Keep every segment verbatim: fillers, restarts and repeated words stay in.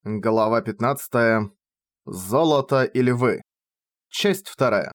Глава пятнадцатая. Золото и львы. Часть вторая.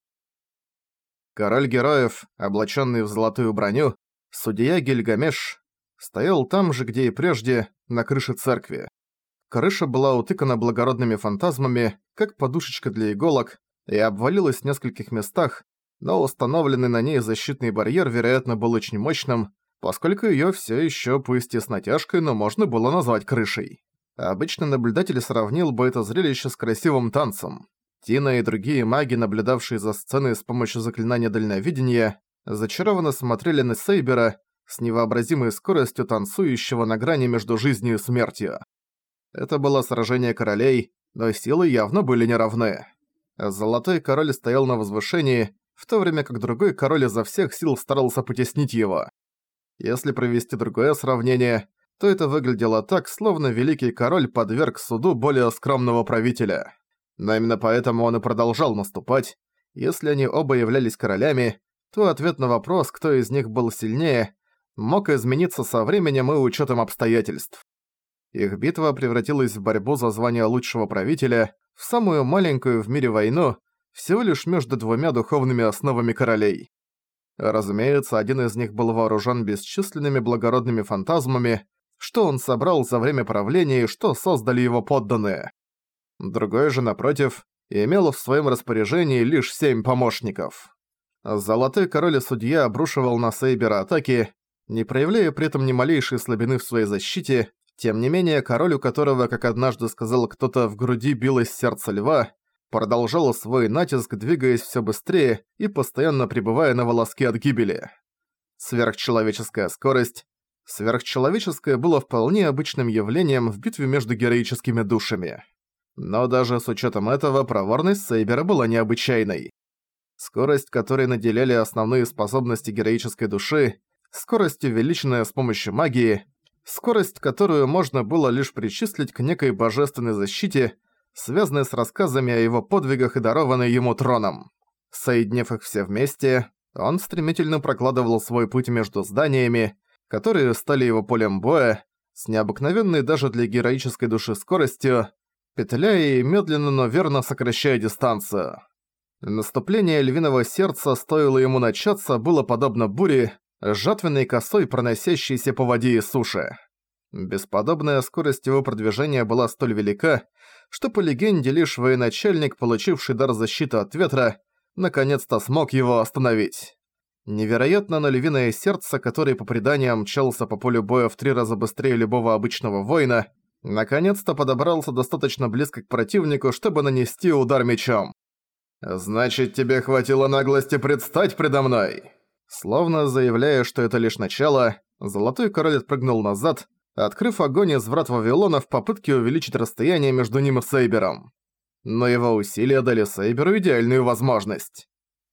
Король героев, облаченный в золотую броню, судья Гильгамеш, стоял там же, где и прежде, на крыше церкви. Крыша была утыкана благородными фантазмами, как подушечка для иголок, и обвалилась в нескольких местах, но установленный на ней защитный барьер, вероятно, был очень мощным, поскольку её всё ещё, пусть и с натяжкой, но можно было назвать крышей. Обычно наблюдатель сравнил бы это зрелище с красивым танцем. Тина и другие маги, наблюдавшие за сценой с помощью заклинания дальновидения, зачарованно смотрели на Сейбера с невообразимой скоростью танцующего на грани между жизнью и смертью. Это было сражение королей, но силы явно были неравны. Золотой король стоял на возвышении, в то время как другой король изо всех сил старался потеснить его. Если провести другое сравнение, то это выглядело так, словно великий король подверг суду более скромного правителя. Но именно поэтому он и продолжал наступать. Если они оба являлись королями, то ответ на вопрос, кто из них был сильнее, мог измениться со временем и учетом обстоятельств. Их битва превратилась в борьбу за звание лучшего правителя, в самую маленькую в мире войну, всего лишь между двумя духовными основами королей. Разумеется, один из них был вооружен бесчисленными благородными фантазмами, что он собрал за время правления и что создали его подданные. Другой же, напротив, имел в своем распоряжении лишь семь помощников. Золотой король и судья обрушивал на Сейбера атаки, не проявляя при этом ни малейшей слабины в своей защите. Тем не менее, король, у которого, как однажды сказал кто-то, в груди билось сердце льва, продолжал свой натиск, двигаясь все быстрее и постоянно пребывая на волоске от гибели. Сверхчеловеческая скорость. Сверхчеловеческое было вполне обычным явлением в битве между героическими душами. Но даже с учетом этого проворность Сейбера была необычайной. Скорость, которой наделяли основные способности героической души, скорость, увеличенная с помощью магии, скорость, которую можно было лишь причислить к некой божественной защите, связанной с рассказами о его подвигах и дарованной ему троном. Соединив их все вместе, он стремительно прокладывал свой путь между зданиями, которые стали его полем боя, с необыкновенной даже для героической души скоростью, петляя и медленно, но верно сокращая дистанцию. Наступление львиного сердца, стоило ему начаться, было подобно буре, жатвенной косой, проносящейся по воде и суше. Бесподобная скорость его продвижения была столь велика, что по легенде лишь военачальник, получивший дар защиты от ветра, наконец-то смог его остановить. Невероятно, но львиное сердце, которое по преданиям мчался по полю боя в три раза быстрее любого обычного воина, наконец-то подобрался достаточно близко к противнику, чтобы нанести удар мечом. «Значит, тебе хватило наглости предстать предо мной?» Словно заявляя, что это лишь начало, Золотой Король отпрыгнул назад, открыв огонь из врат Вавилона в попытке увеличить расстояние между ним и Сейбером. Но его усилия дали Сейберу идеальную возможность.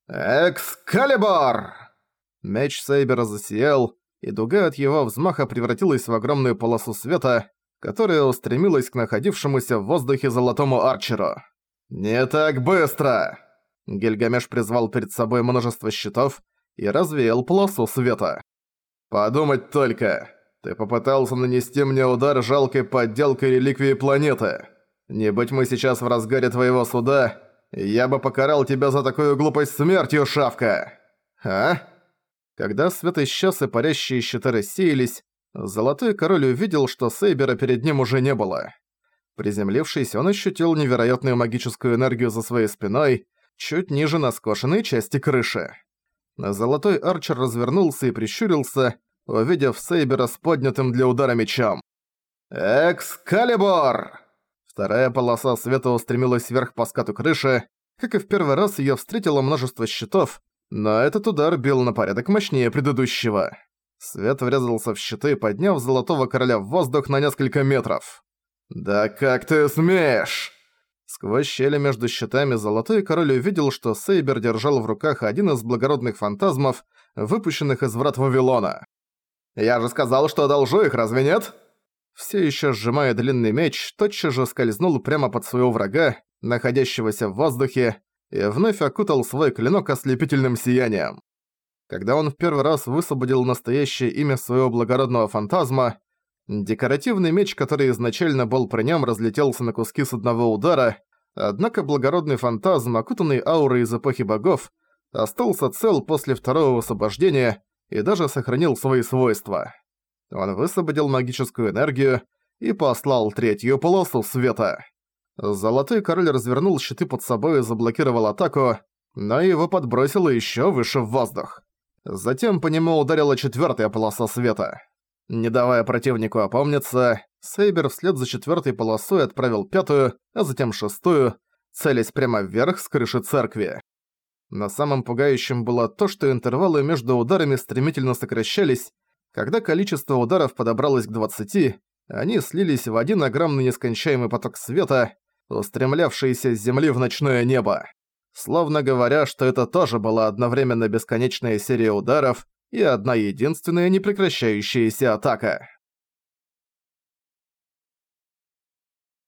«Экскалибар!» Меч Сейбера засиял, и дуга от его взмаха превратилась в огромную полосу света, которая устремилась к находившемуся в воздухе Золотому Арчеру. «Не так быстро!» Гильгамеш призвал перед собой множество щитов и развеял полосу света. «Подумать только! Ты попытался нанести мне удар жалкой подделкой реликвии планеты. Не будь мы сейчас в разгаре твоего суда, я бы покарал тебя за такую глупость смертью, шавка! А?» Когда свет исчез и парящие щиты рассеялись, Золотой Король увидел, что Сейбера перед ним уже не было. Приземлившись, он ощутил невероятную магическую энергию за своей спиной, чуть ниже на скошенной части крыши. Золотой Арчер развернулся и прищурился, увидев Сейбера с поднятым для удара мечом. «Экскалибар!» Вторая полоса света устремилась вверх по скату крыши. Как и в первый раз, её встретило множество щитов, но этот удар бил на порядок мощнее предыдущего. Свет врезался в щиты, подняв Золотого Короля в воздух на несколько метров. «Да как ты смеешь!» Сквозь щели между щитами Золотой Король увидел, что Сейбер держал в руках один из благородных фантазмов, выпущенных из врат Вавилона. «Я же сказал, что одолжу их, разве нет?» Все еще сжимая длинный меч, тотчас же скользнул прямо под своего врага, находящегося в воздухе, и вновь окутал свой клинок ослепительным сиянием. Когда он в первый раз высвободил настоящее имя своего благородного фантазма, Декоративный меч, который изначально был при нем, разлетелся на куски с одного удара, однако благородный фантазм, окутанный аурой из эпохи богов, остался цел после второго освобождения и даже сохранил свои свойства. Он высвободил магическую энергию и послал третью полосу света. Золотой король развернул щиты под собой и заблокировал атаку, но его подбросило еще выше в воздух. Затем по нему ударила четвертая полоса света. Не давая противнику опомниться, Сейбер вслед за четвертой полосой отправил пятую, а затем шестую, целясь прямо вверх с крыши церкви. Но самым пугающим было то, что интервалы между ударами стремительно сокращались. Когда количество ударов подобралось к двадцати, они слились в один огромный нескончаемый поток света, устремлявшийся с земли в ночное небо. Словно говоря, что это тоже была одновременно бесконечная серия ударов и одна единственная непрекращающаяся атака.